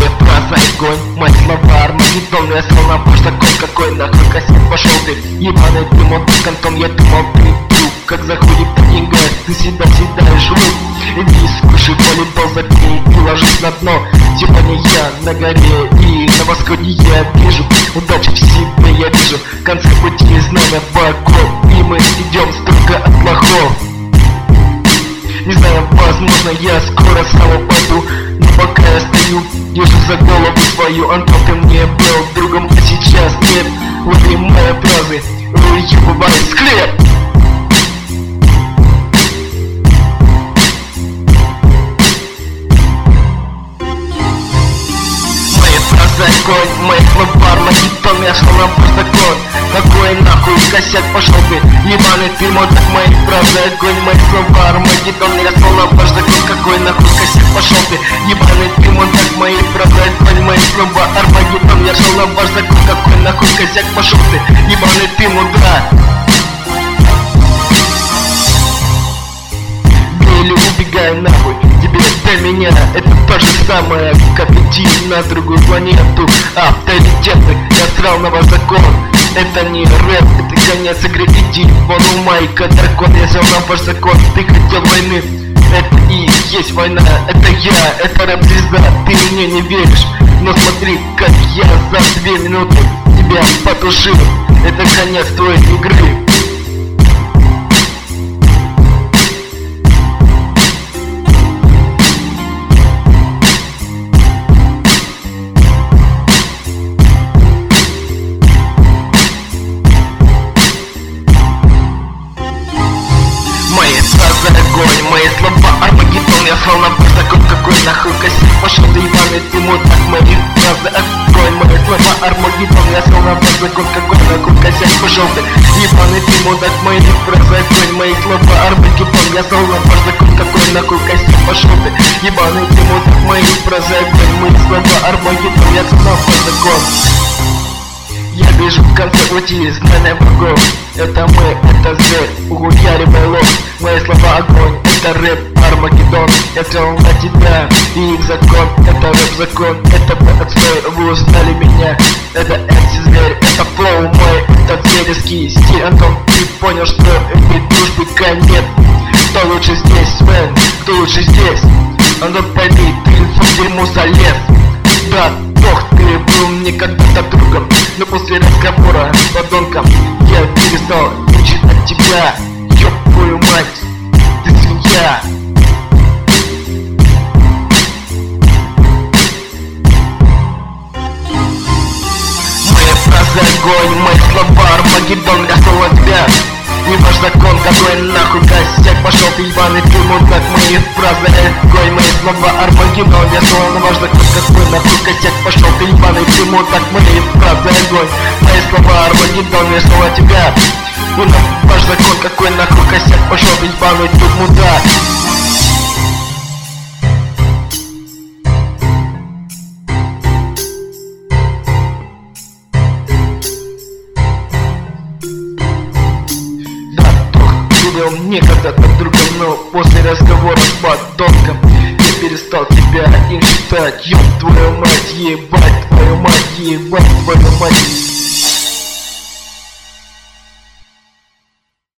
Моя фраза огонь, мои слова Армагеддон. Я словно ваш закон, какой нахуй косяк пошел ты. Ебаный ты мудак, Антон, я думал ты друг. Как заходит по деньгах, ты всегда съедаешь лук. Иди скушай волейбол, закинь и ложись на дно. Сегодня я на горе и на восходе я вижу удачи в себе я вижу. В конце пути знамя богов, и мы идем строго от плохов. Не знаю, возможно, я скоро снова пойду, но пока я стою, держу за голову свою. Антон, ты мне был другом, а сейчас нет. Вот и мои фразы, уебывай склеп. Мои фразы огонь, мои слова Армагеддон. Я шел на ваш закон, какой нахуй косяк пошел ты. Ебаный ты мудак, мои фразы огонь, мои слова Армагеддон. Я шел на ваш закон, какой нахуй косяк пошел ты. Ебаный ты мудак, мои фразы огонь, мои слова Армагеддон. Я шел на ваш закон, какой нахуй косяк пошел ты. Ебаный ты мудак. Или убегай нахуй, тебе до меня это то же самое, как идти на другую планету. Авторитеты, я срал на ваш закон. Это не рэп, это конец игры, иди вон у Майка дракон. Я взял на ваш закон, ты хотел войны. Это и есть война, это я, это рэп-звезда. Ты мне не веришь, но смотри, как я за 2 минуты тебя потушил. Это конец твоей игры. Мои фразы огонь, мои слова Армагеддон. Я шел на ваш закон, какой нахуй косяк пошел ты. Ебаный ты мудак, мои фразы огонь, мои слова Армагеддон. Я шел на ваш закон, какой нахуй косяк пошел ты. Ебаный ты мудак, мои фразы огонь, мои слова Армагеддон. Я шел на ваш закон, какой нахуй косяк пошел ты. Ебаный ты мудак, мои фразы огонь, мои слова Армагеддон. Я шел на ваш закон. Я вижу в конце пути знания богов. Это мы, это зверь, угуяривай ложь. Мои слова огонь, это рэп Армагеддон. Я сделал на тебя и их закон. Это рэп-закон, это отстой, вы узнали меня. Это MC зверь, это флоу мой, это зверский стиль. Антон, ты понял, что этой дружбы конец. Кто лучше здесь, Свен, кто лучше здесь? Антон, пойми, ты в дерьмо залез. Да, бог, ты был мне когда-то другом, но после разговора с подонком я перестал учить от тебя. Ёб твою мать, ты свинья. Мои фразы огонь, мои слова Армагеддон. Я шел от тебя, не ваш закон, какой нахуй косяк пошел ты. Ебаный ты мудак, мои фразы огонь, мои слова Армагеддон. Я шел на ваш закон, какой нахуй косяк пошел ты. Ебаный ты мудак, мои фразы огонь, мои слова Армагеддон. Я шел от тебя, и на ваш закон, какой нахуй косяк пошел ты. Ебаный ты мудак. Некогда так другом, но после разговора с подонком я перестал тебя им считать. Ёб твою мать, ебать твою мать, ебать твою мать.